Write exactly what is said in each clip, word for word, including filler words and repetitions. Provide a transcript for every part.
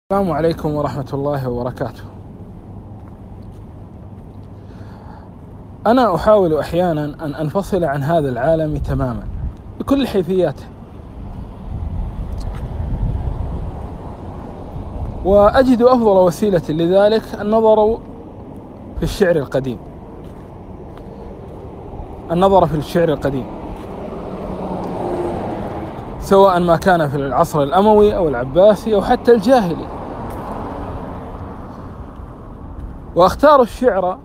السلام عليكم ورحمة الله وبركاته. أنا أحاول أحيانا أن أنفصل عن هذا العالم تماما بكل حيثياته، وأجد أفضل وسيلة لذلك النظر في الشعر القديم النظر في الشعر القديم سواء ما كان في العصر الأموي أو العباسي أو حتى الجاهلي. وأختار الشعر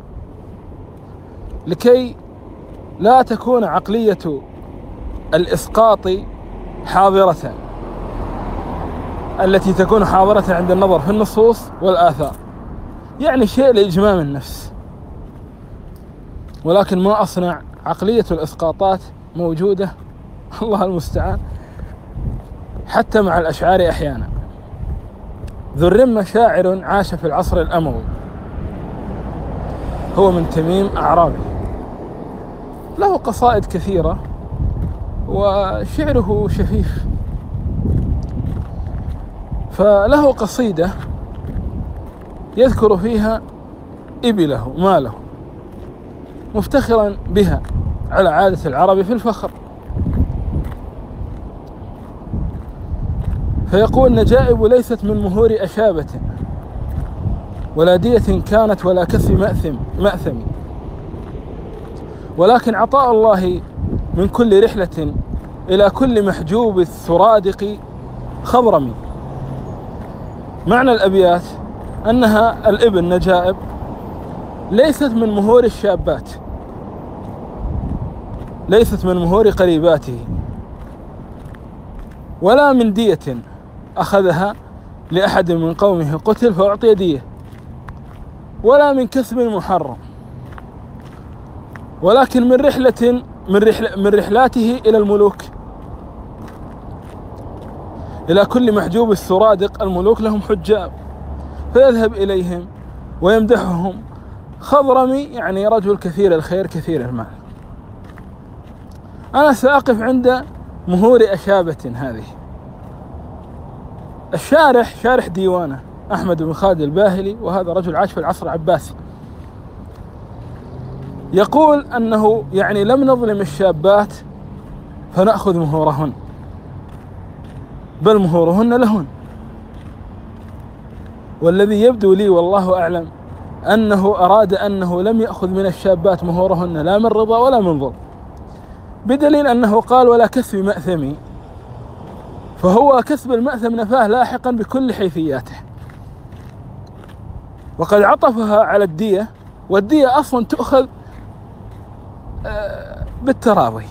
لكي لا تكون عقلية الإسقاط حاضرة التي تكون حاضرة عند النظر في النصوص والآثار، يعني شيء لإجمام النفس، ولكن ما أصنع عقلية الإسقاطات موجودة الله المستعان حتى مع الأشعار أحيانا. ذو الرمة شاعر عاش في العصر الأموي، هو من تميم أعرابي، له قصائد كثيرة وشعره شفيف. فله قصيدة يذكر فيها إبله ماله مفتخرا بها على عادة العرب في الفخر، فيقول: نجائب ليست من مهور أشابة، ولا دية كانت ولا كف مأثم مأثم، ولكن عطاء الله من كل رحلة إلى كل محجوب السرادق خضرمي. معنى الأبيات أنها الإبل نجائب ليست من مهور الشابات، ليست من مهور قريباته، ولا من دية أخذها لأحد من قومه قتل فأعطي دية، ولا من كسب محرم، ولكن من رحلة من, رحلة من رحلاته إلى الملوك، إلى كل محجوب السرادق. الملوك لهم حجاب فيذهب إليهم ويمدحهم. خضرمي يعني رجل كثير الخير كثير المال. أنا سأقف عند مهور أشابة هذه. الشارح شارح ديوانه أحمد بن خالد الباهلي، وهذا رجل عاش في العصر العباسي، يقول أنه يعني لم نظلم الشابات فنأخذ مهورهن، بل مهورهن لهن. والذي يبدو لي والله أعلم أنه أراد أنه لم يأخذ من الشابات مهورهن لا من رضا ولا من ظلم، بدليل أنه قال: ولا كسب مأثمي، فهو كسب المأثم نفاه لاحقا بكل حيثياته. وقد عطفها على الدية، والدية أصلا تؤخذ بالتراضي.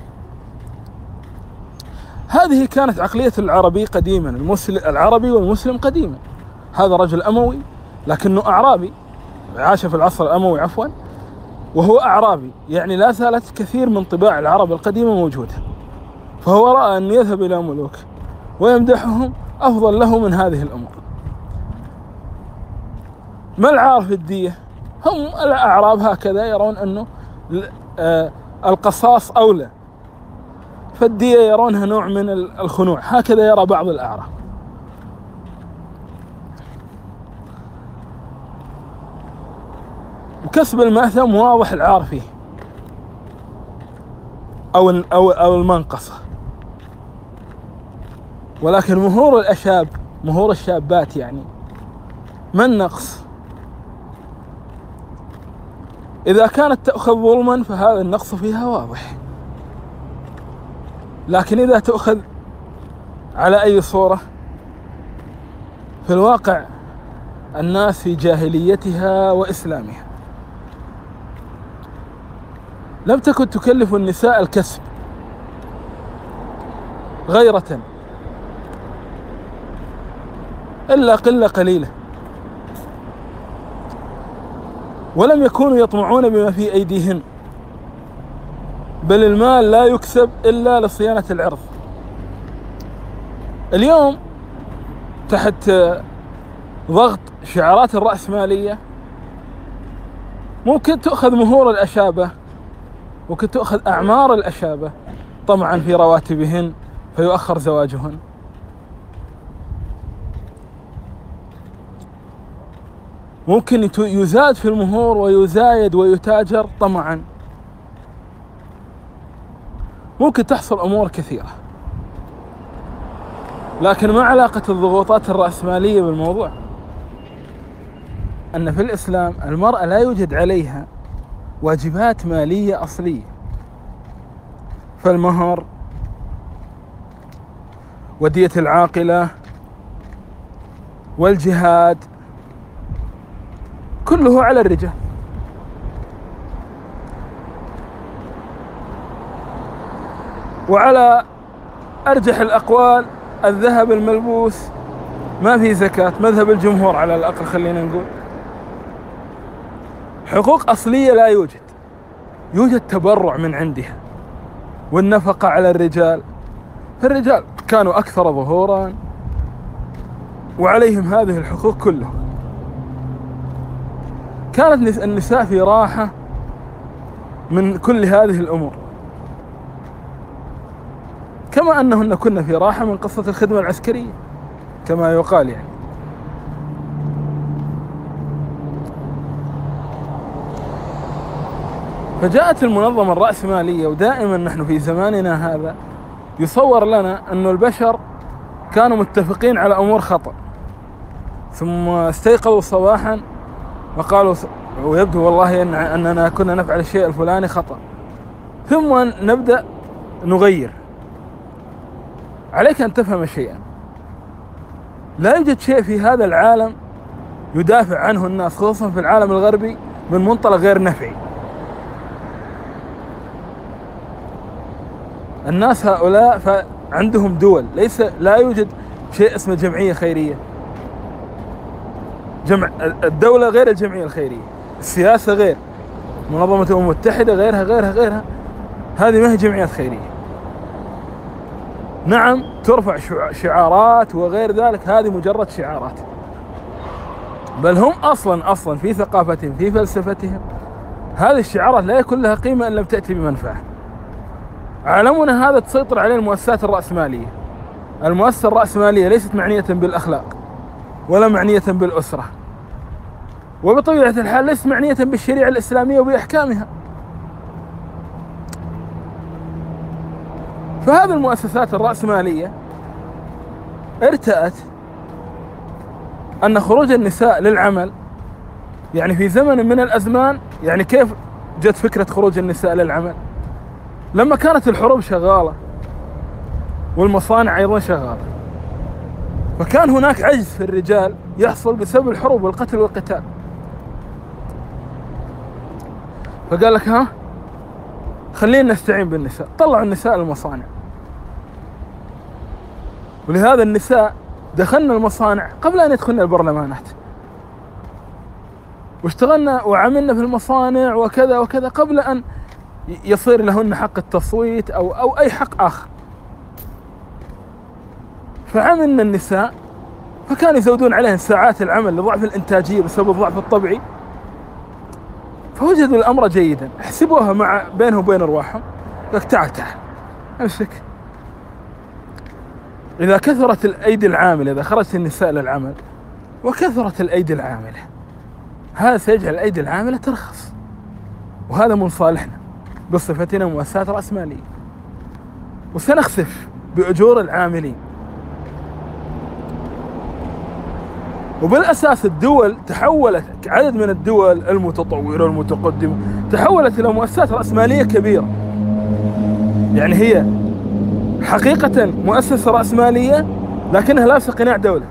هذه كانت عقلية العربي قديما، المسلم العربي والمسلم قديما. هذا رجل أموي لكنه أعرابي، عاش في العصر الأموي عفوا، وهو أعرابي، يعني لا زالت كثير من طباع العرب القديمة موجودة. فهو رأى أن يذهب إلى ملوك ويمدحهم أفضل له من هذه الأمور. ما العار في الدية؟ هم الأعراب هكذا يرون أنه القصاص أولى، فالدية يرونها نوع من الخنوع، هكذا يرى بعض الأعراب. وكسب المأثم واضح العار فيه أو أو أو المنقصة، ولكن مهور الأشاب، مهور الشابات، يعني ما النقص؟ إذا كانت تأخذ ظلما فهذا النقص فيها واضح، لكن إذا تأخذ على أي صورة؟ في الواقع الناس في جاهليتها وإسلامها لم تكن تكلف النساء الكسب غيرة إلا قلة قليلة، ولم يكونوا يطمعون بما في أيديهن، بل المال لا يكسب إلا لصيانة العرض. اليوم تحت ضغط شعارات الرأسمالية ممكن تأخذ مهور الأشابة، ممكن تأخذ أعمار الأشابة طمعا في رواتبهن فيؤخر زواجهن. ممكن يزاد في المهور ويزايد ويتاجر طمعا، ممكن تحصل أمور كثيرة. لكن ما علاقة الضغوطات الرأسمالية بالموضوع؟ أن في الإسلام المرأة لا يوجد عليها واجبات مالية أصلية، فالمهر ودية العاقلة والجهاد كله على الرجال. وعلى أرجح الأقوال الذهب الملبوس ما في زكاة، مذهب الجمهور على الأقل خلينا نقول. حقوق أصلية لا يوجد، يوجد تبرع من عندها والنفقة على الرجال، فالرجال كانوا أكثر ظهورا وعليهم هذه الحقوق كلها. كانت النساء في راحة من كل هذه الأمور، كما أنهن كن في راحة من قصة الخدمة العسكرية كما يقال يعني. فجاءت المنظمة الرأسمالية، ودائما نحن في زماننا هذا يصور لنا أن البشر كانوا متفقين على أمور خطأ، ثم استيقظوا صباحا وقالوا ويبدو والله أن أننا كنا نفعل الشيء الفلاني خطأ، ثم نبدأ نغير. عليك أن تفهم شيئا، لا يوجد شيء في هذا العالم يدافع عنه الناس خصوصا في العالم الغربي من منطلق غير نفعي. الناس هؤلاء فعندهم دول، ليس لا يوجد شيء اسمه جمعية خيرية. جمع الدولة غير الجمعية الخيرية، السياسة غير، منظمة الأمم المتحدة غيرها غيرها غيرها، هذه ما هي جمعيات خيرية. نعم ترفع شعارات وغير ذلك، هذه مجرد شعارات، بل هم أصلا أصلا في ثقافتهم في فلسفتهم هذه الشعارات لا يكون لها قيمة إن لم تأتي بمنفعة. عالمنا هذا تسيطر عليه المؤسسات الرأسمالية. المؤسسة الرأسمالية ليست معنية بالأخلاق ولا معنية بالأسرة، وبطبيعة الحال ليست معنية بالشريعة الإسلامية وبأحكامها. فهذه المؤسسات الرأسمالية ارتأت أن خروج النساء للعمل، يعني في زمن من الأزمان، يعني كيف جت فكرة خروج النساء للعمل؟ لما كانت الحروب شغالة والمصانع أيضا شغالة، فكان هناك عجز في الرجال يحصل بسبب الحروب والقتل والقتال، فقال لك ها خلينا نستعين بالنساء، طلعوا النساء للمصانع. ولهذا النساء دخلنا المصانع قبل أن يدخلنا البرلمانات، واشتغلنا وعملنا في المصانع وكذا وكذا قبل أن يصير لهن حق التصويت أو أو أي حق آخر. فعملنا النساء، فكانوا يزودون عليهن ساعات العمل لضعف الإنتاجية بسبب الضعف الطبيعي، فوجدوا الأمر جيدا، احسبوها مع بينهم وبين أرواحهم، قالك تعال تعال امسك. إذا كثرت الأيدي العاملة، إذا خرجت النساء للعمل وكثرت الأيدي العاملة، هذا سيجعل الأيدي العاملة ترخص، وهذا من صالحنا بصفتنا مؤسسات رأسمالية، وسنخسف بأجور العاملين. وبالأساس الدول تحولت، عدد من الدول المتطورة والمتقدمة تحولت إلى مؤسسات رأسمالية كبيرة، يعني هي حقيقة مؤسسة رأسمالية لكنها لابسة قناع دولة.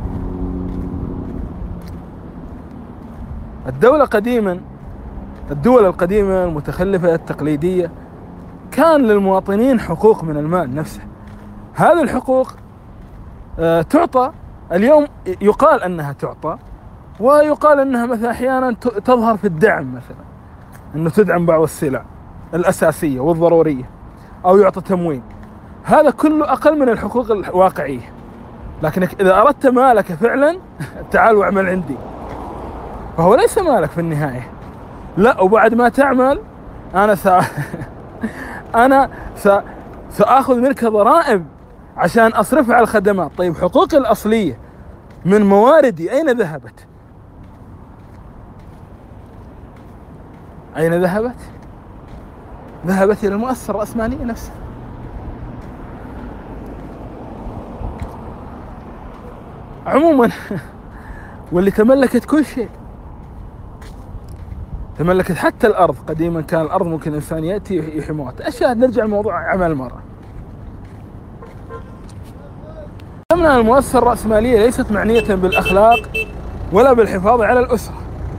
الدولة قديما، الدول القديمة المتخلفة التقليدية كان للمواطنين حقوق من المال نفسه، هذه الحقوق آه تعطى. اليوم يقال أنها تعطى، ويقال أنها مثلا أحيانا تظهر في الدعم، مثلا أنه تدعم بعض السلع الأساسية والضرورية أو يعطى تموين، هذا كله أقل من الحقوق الواقعية. لكنك إذا أردت مالك فعلا تعال واعمل عندي، فهو ليس مالك في النهاية، لا، وبعد ما تعمل أنا سا... أنا سا... سأخذ منك ضرائب عشان أصرفها على الخدمات. طيب حقوقي الأصلية من مواردي أين ذهبت؟ أين ذهبت؟ ذهبت إلى المؤسسة الرأسمالية نفسها. عموما واللي تملكت كل شيء، تملكت حتى الأرض. قديما كان الأرض ممكن الإنسان يأتي يحموها. الشاهد نرجع لموضوع عمل المرأة. أمنا المؤسسة الرأسمالية ليست معنية بالأخلاق ولا بالحفاظ على الأسرة.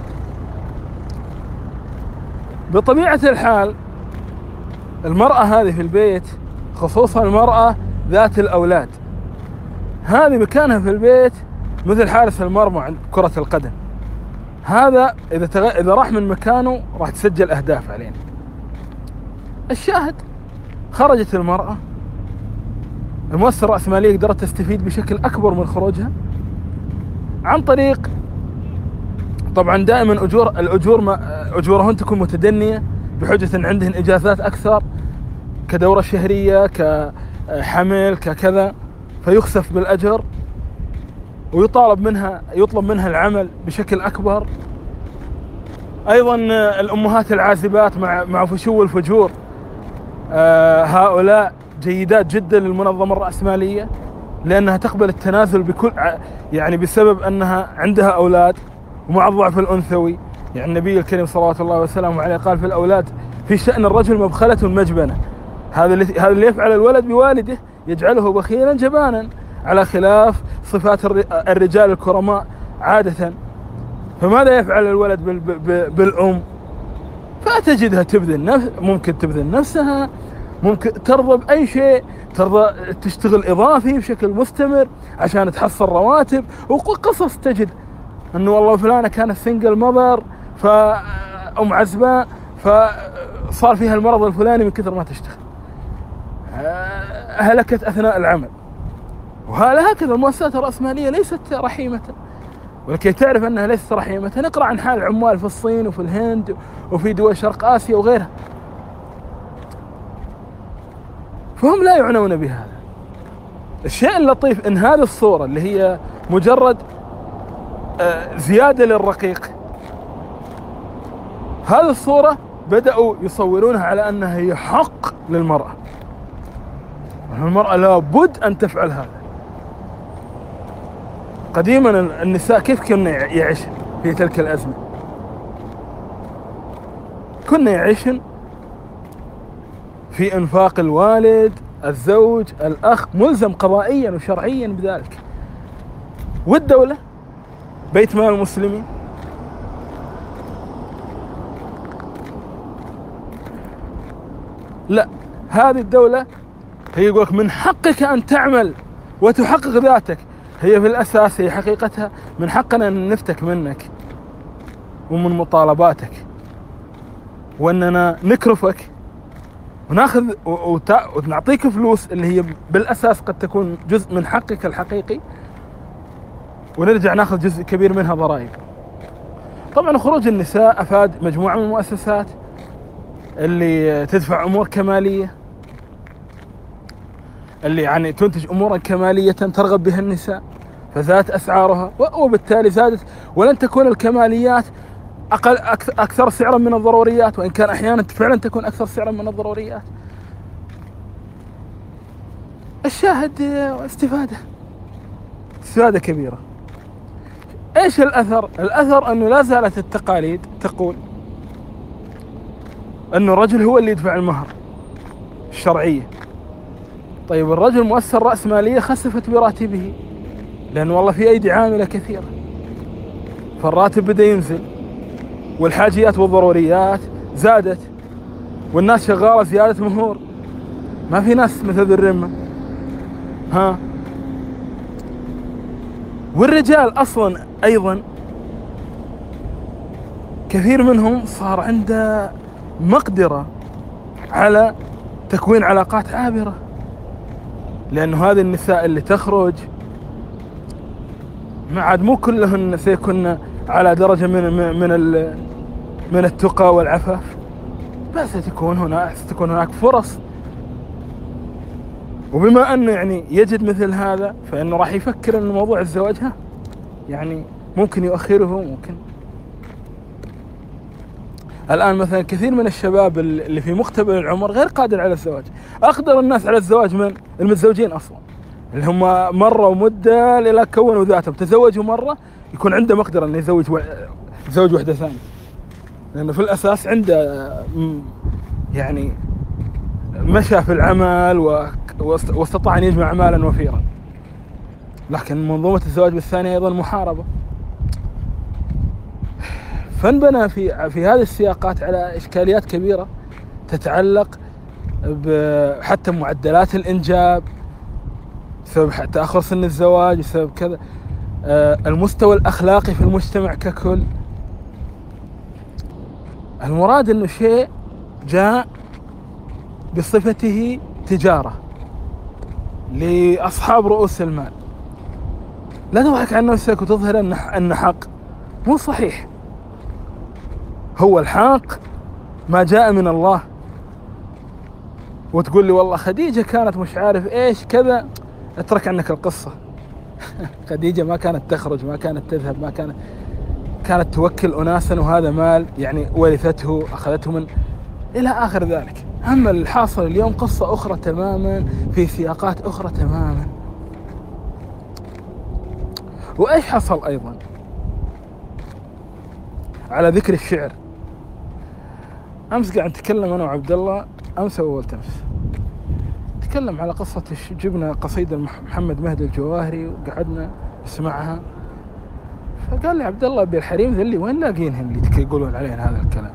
بطبيعة الحال المرأة هذه في البيت، خصوصا المرأة ذات الأولاد، هذه مكانها في البيت مثل حارس المرمى عند كرة القدم. هذا إذا تغ... إذا راح من مكانه راح تسجل أهداف علينا. الشاهد خرجت المرأة، المؤسسة الرأسمالية قدرت تستفيد بشكل أكبر من خروجها عن طريق، طبعا دائما أجور الأجور ما أجورهن تكون متدنية بحجة أن عندهن إجازات أكثر كدورة شهرية كحمل ككذا، فيخسف بالأجر ويطالب منها يطلب منها العمل بشكل أكبر. أيضا الأمهات العازبات مع مع فشو الفجور، آه هؤلاء جيدات جدا للمنظمة الرأسمالية، لأنها تقبل التنازل بكل يعني بسبب أنها عندها أولاد ومع الضعف الأنثوي. يعني النبي الكريم صلوات الله وسلامه عليه قال في الأولاد في شأن الرجل مبخلة مجبنة. هذا اللي هذا اللي يفعل الولد بوالده يجعله بخيلا جبانا، على خلاف صفات الرجال الكرماء عادة. فماذا يفعل الولد بالأم؟ فتجدها تبذل نفس ممكن تبذل نفسها، ممكن ترضى بأي شيء، ترضى تشتغل إضافي بشكل مستمر عشان تحصل رواتب. وقصص تجد أنه والله فلانة كانت سنجل ماذر فأم عزباء فصار فيها المرض الفلاني من كثر ما تشتغل، هلكت أثناء العمل. وهكذا المؤسسات الرأسمالية ليست رحيمة، ولكي تعرف أنها ليست رحيمة نقرأ عن حال العمال في الصين وفي الهند وفي دول شرق آسيا وغيرها، فهم لا يعنون بهذا. الشيء اللطيف أن هذه الصورة اللي هي مجرد زيادة للرقيق، هذه الصورة بدأوا يصورونها على أنها هي حق للمرأة، المرأة لابد أن تفعل هذا. قديما النساء كيف كنا يعيشن في تلك الأزمة؟ كنا يعيشن في إنفاق الوالد، الزوج، الأخ، ملزم قضائيا وشرعيا بذلك، والدولة بيت مال المسلمين. لا، هذه الدولة هي يقولك من حقك أن تعمل وتحقق ذاتك. هي في الأساس هي حقيقتها من حقنا أن نفتك منك ومن مطالباتك، وأننا نكرفك وناخذ ونعطيك فلوس اللي هي بالأساس قد تكون جزء من حقك الحقيقي، ونرجع ناخذ جزء كبير منها ضرائب. طبعا خروج النساء أفاد مجموعة من المؤسسات اللي تدفع أمور كمالية، اللي يعني تنتج أمورا كمالية ترغب بها النساء، فزادت أسعارها وبالتالي زادت. ولن تكون الكماليات أقل أكثر سعرا من الضروريات، وإن كان أحيانا فعلا تكون أكثر سعرا من الضروريات. الشاهد استفادة استفادة كبيرة. إيش الأثر؟ الأثر أنه لا زالت التقاليد تقول أنه الرجل هو اللي يدفع المهر الشرعية. طيب الرجل مؤسسة الرأسمالية خسفت براتبه، لأنه والله في أيدي عاملة كثيرة، فالراتب بدأ ينزل، والحاجيات والضروريات زادت، والناس شغالة زيادة مهور، ما في ناس مثل الرمة. ها، والرجال أصلا أيضا كثير منهم صار عنده مقدرة على تكوين علاقات عابرة، لأنه هذه النساء اللي تخرج ما عاد مو كلهن سيكون على درجة من من من التقى والعفاف، بس تكون هناك ستكون هناك فرص. وبما أنه يعني يجد مثل هذا، فإنه راح يفكر أن موضوع الزواج ها يعني ممكن يؤخره، ممكن. الآن مثلا كثير من الشباب اللي في مقتبل العمر غير قادر على الزواج. أقدر الناس على الزواج من المتزوجين أصلا، اللي هم مروا مدة إلى كونوا ذاتهم، تزوجوا مرة يكون عنده مقدرة أنه يزوج و... يزوج واحدة ثانية، لأنه في الأساس عنده يعني مشى في العمل و... واستطاع أن يجمع مالا وفيرا. لكن منظومة الزواج بالثانية أيضا محاربة. فانبنى في في هذه السياقات على إشكاليات كبيرة تتعلق حتى معدلات الإنجاب بسبب تأخر سن الزواج، بسبب كذا المستوى الأخلاقي في المجتمع ككل. المراد أنه شيء جاء بصفته تجارة لأصحاب رؤوس المال. لا تضحك عن نفسك وتظهر أن حق، مو صحيح. هو الحق ما جاء من الله. وتقول لي والله خديجة كانت مش عارف ايش كذا، اترك عنك القصة. خديجة ما كانت تخرج، ما كانت تذهب، ما كانت كانت توكل أناسا، وهذا مال يعني ورثته أخذته من إلى آخر ذلك. أما الحاصل اليوم قصة أخرى تماما في سياقات أخرى تماما. وإيش حصل أيضا على ذكر الشعر؟ أمس قاعد نتكلم أنا وعبد الله، أمس أول أمس نتكلم على قصة جبنا قصيدة محمد مهدي الجواهري وقعدنا نسمعها، فقال لي عبد الله أبي الحريم ذلي وين لاقينهم اللي يقولون علينا هذا الكلام؟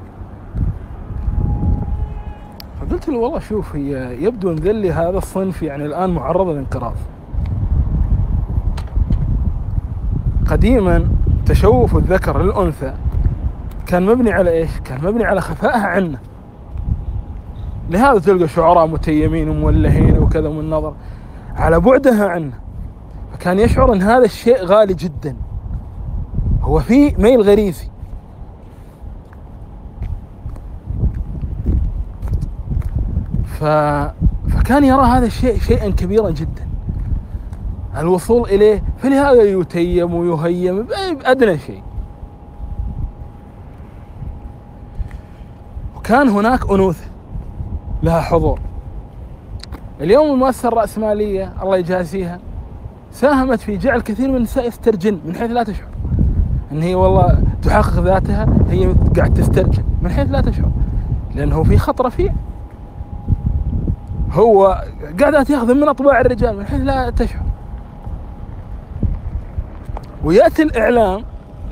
فقلت له والله شوف، هي يبدو أن ذلي هذا الصنف يعني الآن معرض للانقراض. قديما تشوف الذكر للأنثى كان مبني على إيش؟ كان مبني على خفائها عنه. لهذا تلقى شعراء متيمين ومولهين وكذا من نظر على بعدها عنه، فكان يشعر أن هذا الشيء غالي جدا، هو فيه ميل غريزي. ف... فكان يرى هذا الشيء شيئا كبيرا جدا الوصول إليه، فلهذا يتيم ويهيم بأدنى شيء. وكان هناك أنوثة لها حضور. اليوم المؤسسة الرأسمالية الله يجازيها ساهمت في جعل كثير من النساء يسترجن من حيث لا تشعر، ان هي والله تحقق ذاتها، هي قاعد تسترجن من حيث لا تشعر، لانه في خط رفيع. هو قاعدة ياخذ من اطباع الرجال من حيث لا تشعر. ويأتي الإعلام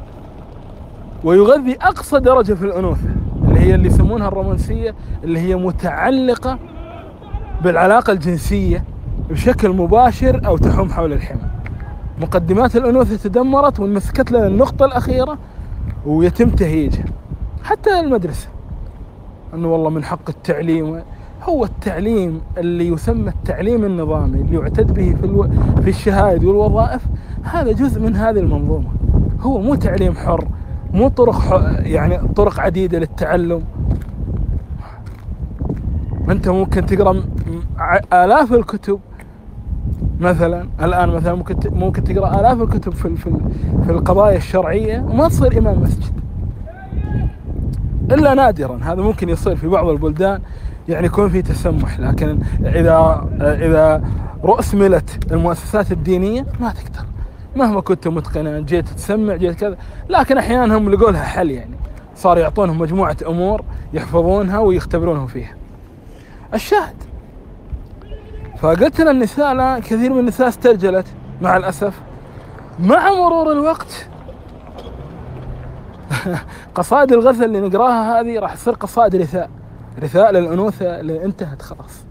ويغذي أقصى درجة في الأنوثة، اللي هي اللي يسمونها الرومانسية، اللي هي متعلقة بالعلاقة الجنسية بشكل مباشر أو تحوم حول الحمى. مقدمات الأنوثة تدمرت وانمسكت لنا النقطة الأخيرة ويتم تهييجها. حتى المدرسة، أنه والله من حق التعليم. هو التعليم اللي يسمى التعليم النظامي اللي يعتد به في, الو... في الشهائد والوظائف، هذا جزء من هذه المنظومة. هو مو تعليم حر، مو طرق ح... يعني طرق عديدة للتعلم. أنت ممكن تقرأ آلاف الكتب مثلا الآن، مثلا ممكن ممكن تقرأ آلاف الكتب في في في القضايا الشرعية وما تصير إمام مسجد إلا نادرا. هذا ممكن يصير في بعض البلدان، يعني يكون في تسمح، لكن إذا إذا رأسملت المؤسسات الدينية ما تقدر مهما كنت متقنا، جيت تسمع جيت كذا. لكن أحيانا هم لقوا لها حل، يعني صار يعطونهم مجموعة أمور يحفظونها ويختبرونهم فيها. الشاهد، فقلت للنساء لا، كثير من النساء استرجلت مع الأسف. مع مرور الوقت قصائد الغزل اللي نقراها هذه راح تصير قصائد رثاء، رثاء للأنوثة اللي انتهت خلاص.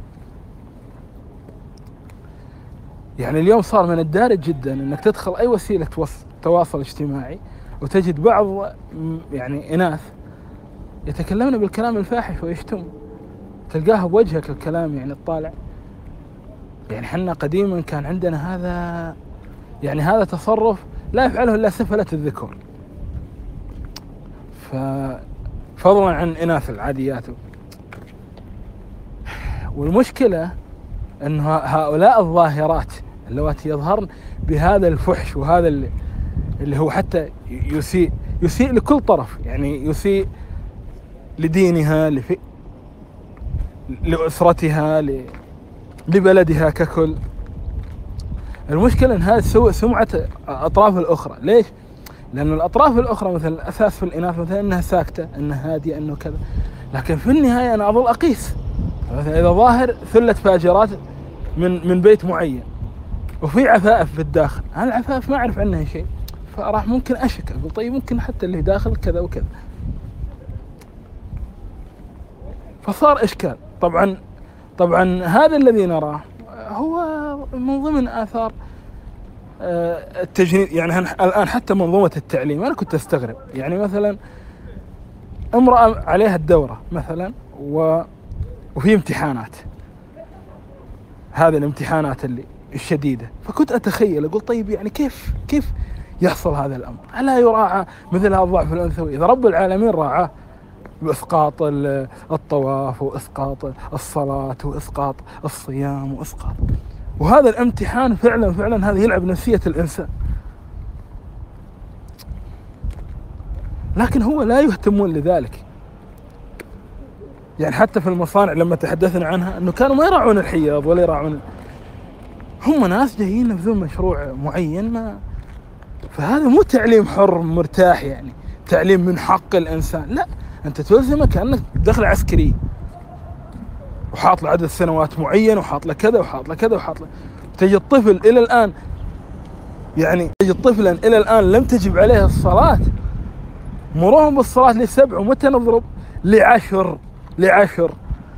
يعني اليوم صار من الدارج جدا انك تدخل اي وسيلة تواصل اجتماعي وتجد بعض يعني اناث يتكلمن بالكلام الفاحش ويشتم، تلقاها بوجهك الكلام يعني الطالع. يعني حنا قديما كان عندنا هذا، يعني هذا تصرف لا يفعله الا سفلة الذكور، ففضلا عن اناث العاديات. والمشكلة أن هؤلاء الظاهرات اللواتي يظهرن بهذا الفحش وهذا اللي هو حتى يسيء يسيء لكل طرف، يعني يسيء لدينها، لفي لأسرتها، لبلدها ككل. المشكلة أن هذا سوء سمعة الأطراف الأخرى. ليش؟ لأن الأطراف الأخرى مثلا الأساس في الإناث مثلا أنها ساكتة، أنها هادية، أنه كذا، لكن في النهاية أنا أظل أقيس. مثلا إذا ظاهر ثلة فاجرات من من بيت معين وفي عفائف في الداخل، أنا العفائف ما أعرف عنها شيء، فراح ممكن أشك، أقول طيب ممكن حتى اللي داخل كذا وكذا، فصار إشكال. طبعا طبعا هذا الذي نراه هو من ضمن آثار التجنيد. يعني الآن حتى منظومة التعليم أنا كنت أستغرب، يعني مثلا امرأة عليها الدورة مثلا و... وفي امتحانات، هذه الامتحانات اللي الشديدة، فكنت أتخيل أقول طيب يعني كيف كيف يحصل هذا الأمر؟ ألا يراعى مثل هذا الضعف الأنثوي؟ إذا رب العالمين راعاه بإسقاط الطواف وإسقاط الصلاة وإسقاط الصيام وإسقاط، وهذا الامتحان فعلا فعلا هذا يلعب نفسية الإنسان، لكن هو لا يهتمون لذلك. يعني حتى في المصانع لما تحدثنا عنها أنه كانوا ما يراعون الحياض ولا يراعون، هم ناس جايين ينفذون مشروع معين، ما فهذا مو تعليم حر مرتاح، يعني تعليم من حق الإنسان، لا، أنت تلزمه كأنك دخل عسكري وحاط له عدد سنوات معين وحاط له كذا وحاط له كذا وحاط له. تجي الطفل إلى الآن، يعني تجي طفلا إلى الآن لم تجب عليه الصلاة، مروهم بالصلاة لسبع ومتى نضرب لعشر لعشر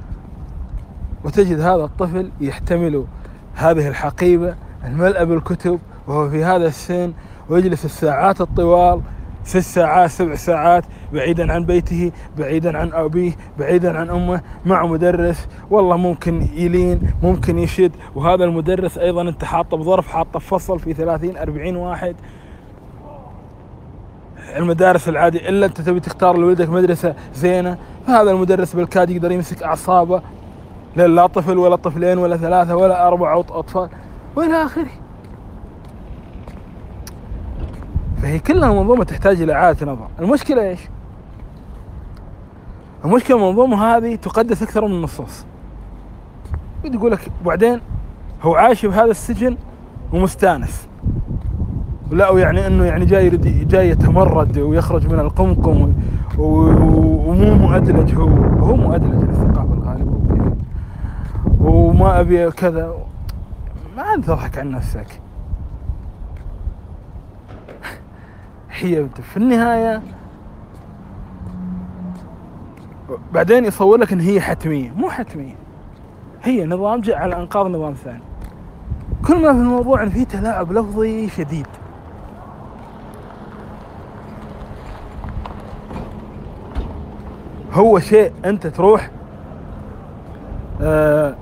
وتجد هذا الطفل يحتمل هذه الحقيبة الملأ بالكتب وهو في هذا السن، ويجلس الساعات الطوال، ست ساعات سبع ساعات بعيدا عن بيته، بعيدا عن أبيه، بعيدا عن أمه، مع مدرس والله ممكن يلين ممكن يشد، وهذا المدرس أيضا أنت حاطه بظرف، حاطه في فصل في ثلاثين أربعين واحد. المدارس العادية إلا أنت تبي تختار لولدك مدرسة زينة، فهذا المدرس بالكاد يقدر يمسك أعصابه، لا طفل ولا طفلين ولا ثلاثة ولا أربعة أطفال وإلى آخره. فهي كلها منظومة تحتاج إلى إعادة نظر. المشكلة إيش؟ المشكلة المنظومة هذه تقدس أكثر من النصوص، يقول لك بعدين هو عايش بهذا السجن ومستانس، لا يعني انه يعني جاي جاي يتمرد ويخرج من القمقم ومو مؤدلج، هو هو مؤدلج الثقافة الغالبة وما ابي كذا. ما تضحك عن نفسك، هي في النهاية بعدين يصور لك ان هي حتمية، مو حتمية، هي نظام جاء على انقاض نظام ثاني. كل ما في الموضوع ان فيه تلاعب لفظي شديد. هو شيء أنت تروح آه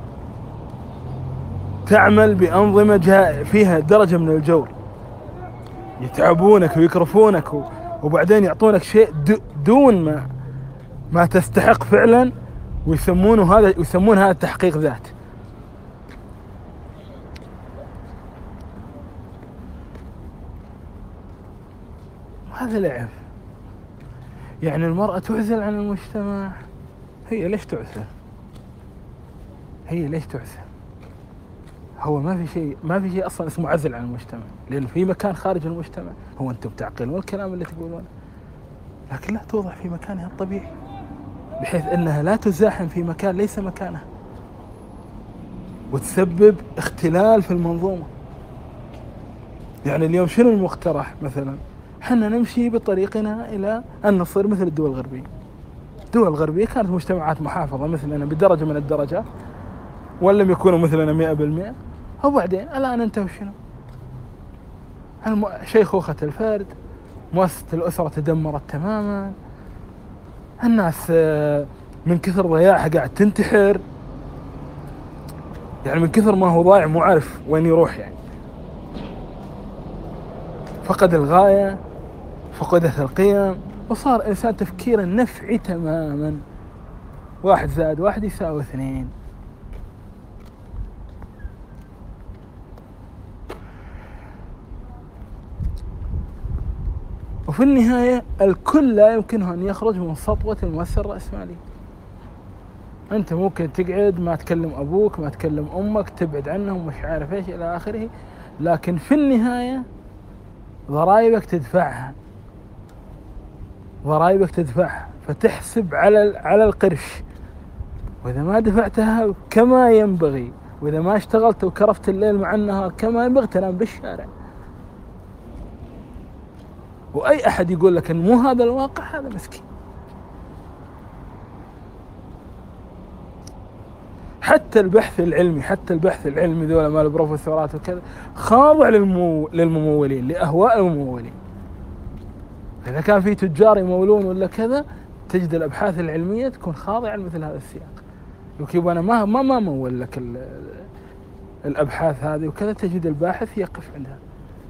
تعمل بأنظمة جاء فيها درجة من الجور، يتعبونك ويكرفونك وبعدين يعطونك شيء دون ما ما تستحق فعلا، ويسمونه هذا ويسمون هذا تحقيق ذات. هذا لعب. يعني المرأة تعزل عن المجتمع، هي ليش تعزل؟ هي ليش تعزل؟ هو ما في شيء ما في شيء أصلا اسمه عزل عن المجتمع، لأن في مكان خارج المجتمع، هو أنتم تعقلون الكلام اللي تقولونه، لكن لا توضع في مكانها الطبيعي بحيث أنها لا تزاحم في مكان ليس مكانها وتسبب اختلال في المنظومة. يعني اليوم شنو المقترح مثلا؟ حنا نمشي بطريقنا إلى أن نصير مثل الدول الغربية. الدول الغربية كانت مجتمعات محافظة مثلنا بدرجة من الدرجات، ولم يكونوا مثلنا مئة بالمئة، وبعدين الآن انتهوا شنو؟ شيخوخة الفرد، مؤسسة الأسرة تدمرت تماما، الناس من كثر ضياعها قاعد تنتحر، يعني من كثر ما هو ضايع مو عارف وين يروح، يعني فقد الغاية، فقدت القيم، وصار إنسان تفكيره نفعي تماما، واحد زائد واحد يساوي اثنين. وفي النهاية الكل لا يمكنه أن يخرج من سطوة المؤسسة الرأسمالية. أنت ممكن تقعد ما تكلم أبوك ما تكلم أمك تبعد عنهم مش عارف إيش إلى آخره، لكن في النهاية ضرائبك تدفعها ضرائبك تدفعها فتحسب على على القرش، وإذا ما دفعتها كما ينبغي وإذا ما اشتغلت وكرفت الليل مع النهار كما ينبغي تنام بالشارع. وأي أحد يقول لك إن مو هذا الواقع هذا مسكين. حتى البحث العلمي حتى البحث العلمي ذولا مال البروفيسورات وكذا خاضع للمو... للممولين لأهواء الممولين. إذا كان في تجار يمولون ولا كذا تجد الأبحاث العلمية تكون خاضعة لمثل هذا السياق. يقول أنا ما ما ما مول لك ال... الأبحاث هذه وكذا، تجد الباحث يقف عندها.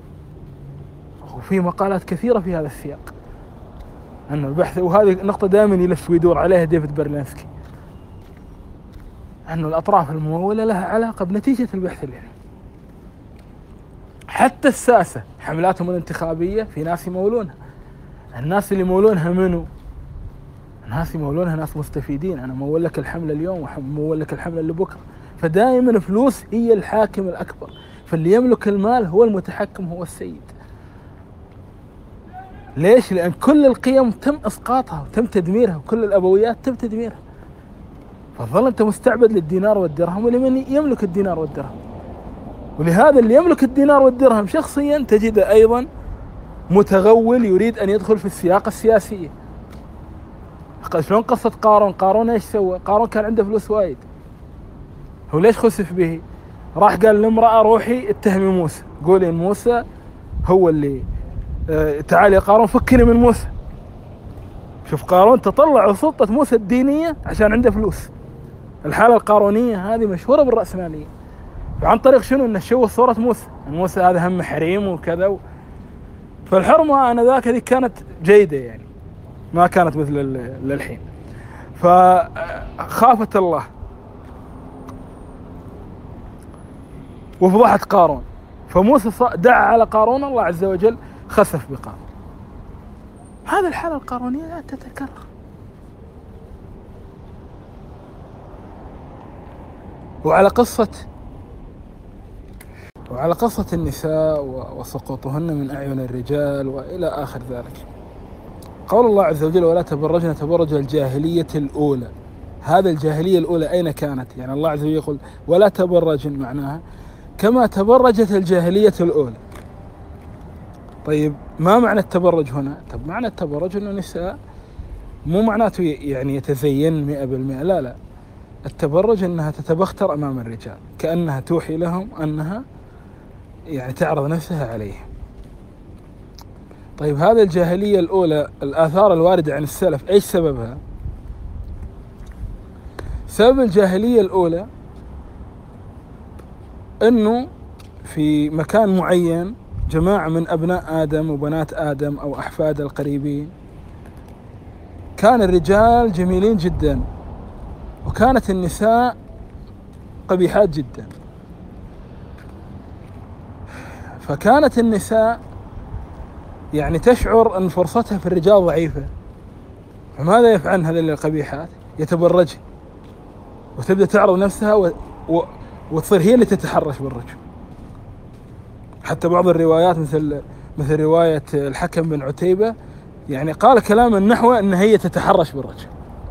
وفي مقالات كثيرة في هذا السياق أن البحث، وهذه نقطة دائما يلف ويدور عليها ديفيد برلانسكي، أن الأطراف الممولة لها علاقة بنتيجة البحث العلمي. حتى الساسة حملاتهم الانتخابية في ناس يمولونها. الناس اللي يمولونها منو؟ الناس يمولونها ناس مستفيدين. أنا مول لك الحملة اليوم ومول لك الحملة اللي بكرة. فدائما فلوس هي الحاكم الأكبر، فاللي يملك المال هو المتحكم هو السيد. ليش؟ لأن كل القيم تم إسقاطها وتم تدميرها وكل الأبويات تم تدميرها. فظل أنت مستعبد للدينار والدرهم ولمن يملك الدينار والدرهم. ولهذا اللي يملك الدينار والدرهم شخصيا تجده أيضا متغول يريد أن يدخل في السياقة السياسية. شلون قصة قارون؟ قارون ايش سوى؟ قارون كان عنده فلوس وايد، هو ليش خسف به؟ راح قال لامرأة روحي اتهمي موسى، قولي ان موسى هو اللي اه تعال يا قارون فكني من موسى. شوف قارون تطلع سلطة موسى الدينية عشان عنده فلوس. الحالة القارونية هذه مشهورة بالرأسمالية. عن طريق شنو؟ انه شوه صورة موسى، موسى هذا هم حريم وكذا و... فالحرمة انا ذاك هذه كانت جيدة يعني، ما كانت مثل للحين. فخافت الله وفضحت قارون، فموسى دعا على قارون، الله عز وجل خسف بقارون. هذه الحالة القارونية لا تتكرر. وعلى قصة وعلى قصة النساء وسقوطهن من أعين الرجال وإلى آخر ذلك، قول الله عز وجل ولا تبرجن تبرج الجاهلية الأولى. هذا الجاهلية الأولى أين كانت؟ يعني الله عز وجل يقول ولا تبرجن، معناها كما تبرجت الجاهلية الأولى. طيب ما معنى التبرج هنا؟ طب معنى التبرج أنه نساء مو معناته يعني يتزين مئة بالمئة، لا لا، التبرج أنها تتبختر أمام الرجال كأنها توحي لهم أنها يعني تعرض نفسها عليهم. طيب هذا الجاهلية الأولى الآثار الواردة عن السلف إيش سببها؟ سبب الجاهلية الأولى أنه في مكان معين جماعة من أبناء آدم وبنات آدم أو أحفاد القريبين كان الرجال جميلين جدا وكانت النساء قبيحات جدا. فكانت النساء يعني تشعر أن فرصتها في الرجال ضعيفة، فماذا يفعلن هذه القبيحات؟ يتبرجن وتبدأ تعرض نفسها و... و... وتصير هي اللي تتحرش بالرجل. حتى بعض الروايات مثل مثل رواية الحكم بن عتيبة يعني قال كلاما نحو أن هي تتحرش بالرجل.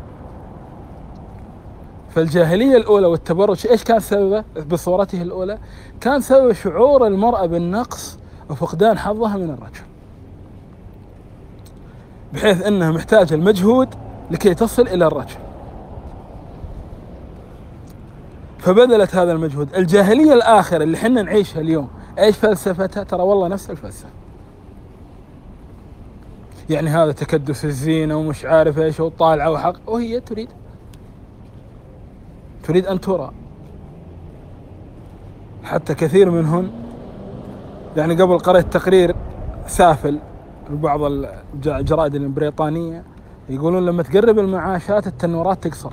فالجاهلية الأولى والتبرج إيش كان سببه بصورته الأولى؟ كان سبب شعور المرأة بالنقص وفقدان حظها من الرجل، بحيث أنها محتاجة المجهود لكي تصل إلى الرجل، فبذلت هذا المجهود. الجاهلية الآخرة اللي حنا نعيشها اليوم إيش فلسفتها؟ ترى والله نفس الفلسفة، يعني هذا تكدس الزينة ومش عارف إيش وطالعة وحق، وهي تريد تريد أن ترى. حتى كثير منهن يعني قبل قرأت تقرير سافل لبعض الجرائد البريطانية يقولون لما تقرب المعاشات التنورات تقصر،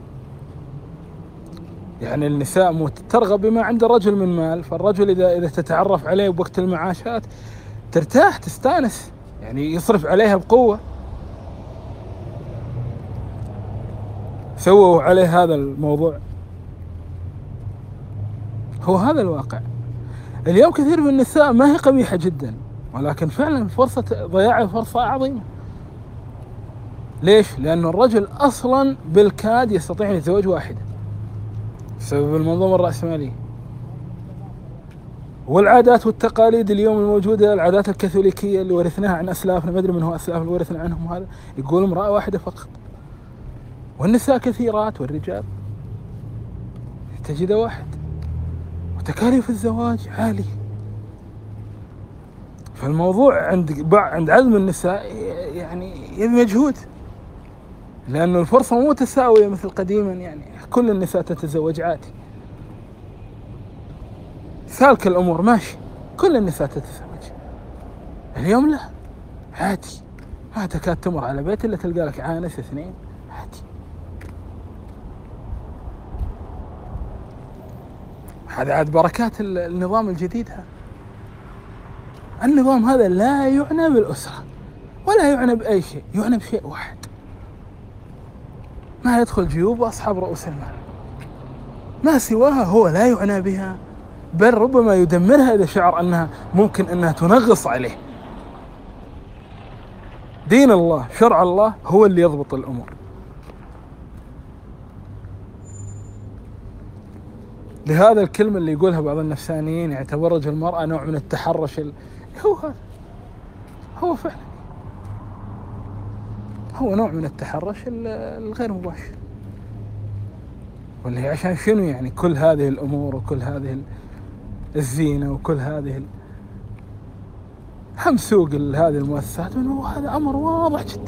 يعني النساء ترغب بما عند الرجل من مال، فالرجل إذا إذا تتعرف عليه بوقت المعاشات ترتاح تستانس، يعني يصرف عليها بقوة. سووا عليه هذا الموضوع. هو هذا الواقع. اليوم كثير من النساء ما هي قبيحة جدا، ولكن فعلا فرصة ضياع فرصة عظيمة. ليش؟ لأن الرجل أصلا بالكاد يستطيع أن يتزوج واحدة بسبب المنظومة الرأسمالية والعادات والتقاليد اليوم الموجودة. العادات الكاثوليكية اللي ورثناها عن أسلافنا، ما أدري من هو أسلاف اللي ورثنا عنهم هذا، يقول امرأة واحدة فقط، والنساء كثيرات والرجال تجد واحد، وتكاليف الزواج عالية. فالموضوع عند عند عدد من النساء يعني يبي مجهود، لأنه الفرصة مو متساوية مثل قديما، يعني كل النساء تتزوج عادي، سالك الأمور ماشي، كل النساء تتزوج. اليوم لا، عادي، ما تكاد تمر على بيت إلا تلقى لك عانس اثنين عادي. هذا عاد بركات النظام الجديد. هذا النظام هذا لا يعنى بالأسرة ولا يعنى بأي شيء، يعنى بشيء واحد، ما يدخل جيوب أصحاب رؤوس المال، ما سواها هو لا يعنى بها، بل ربما يدمرها إذا شعر أنها ممكن أنها تنغص عليه. دين الله، شرع الله هو اللي يضبط الأمور. لهذا الكلمة اللي يقولها بعض النفسانيين، يعني تبرج المرأة نوع من التحرش، ال... هو هذا، هو فعلا هو نوع من التحرش الغير مباشر. واللي عشان شنو؟ يعني كل هذه الأمور وكل هذه الزينة وكل هذه ال... هم سوق هذه المؤسسات، وإنه هذا أمر واضح جدا.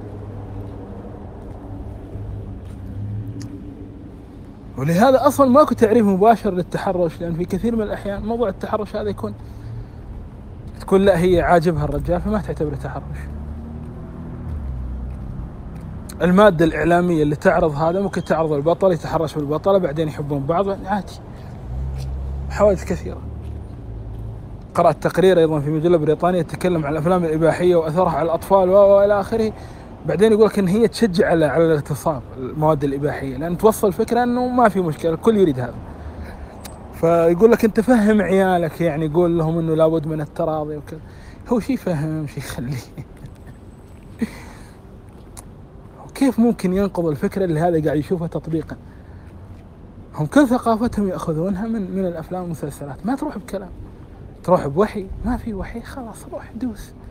ولهذا أصلا ماكو تعريف مباشر للتحرش، لأن في كثير من الأحيان موضوع التحرش هذا يكون تكون لا هي عاجبها الرجال فما تعتبره تحرش. المادة الإعلامية اللي تعرض هذا ممكن تعرض البطل يتحرش بالبطلة، بعدين يحبون بعض عادي، حوادث كثيرة. قرأت تقرير أيضا في مجلة بريطانية يتكلم عن الأفلام الإباحية وأثرها على الأطفال وإلى آخره، بعدين يقول لك إن هي تشجع على على الاغتصاب المواد الإباحية، لأن توصل فكرة إنه ما في مشكلة، الكل يريد هذا. فيقول لك أنت فهم عيالك، يعني يقول لهم إنه لابد من التراضي وكذا. هو شيء فهم شيء خليه كيف ممكن ينقض الفكرة اللي هذا قاعد يشوفها تطبيقا؟ هم كل ثقافتهم يأخذونها من من الأفلام والمسلسلات، ما تروح بكلام، تروح بوحي، ما في وحي خلاص روح دوس.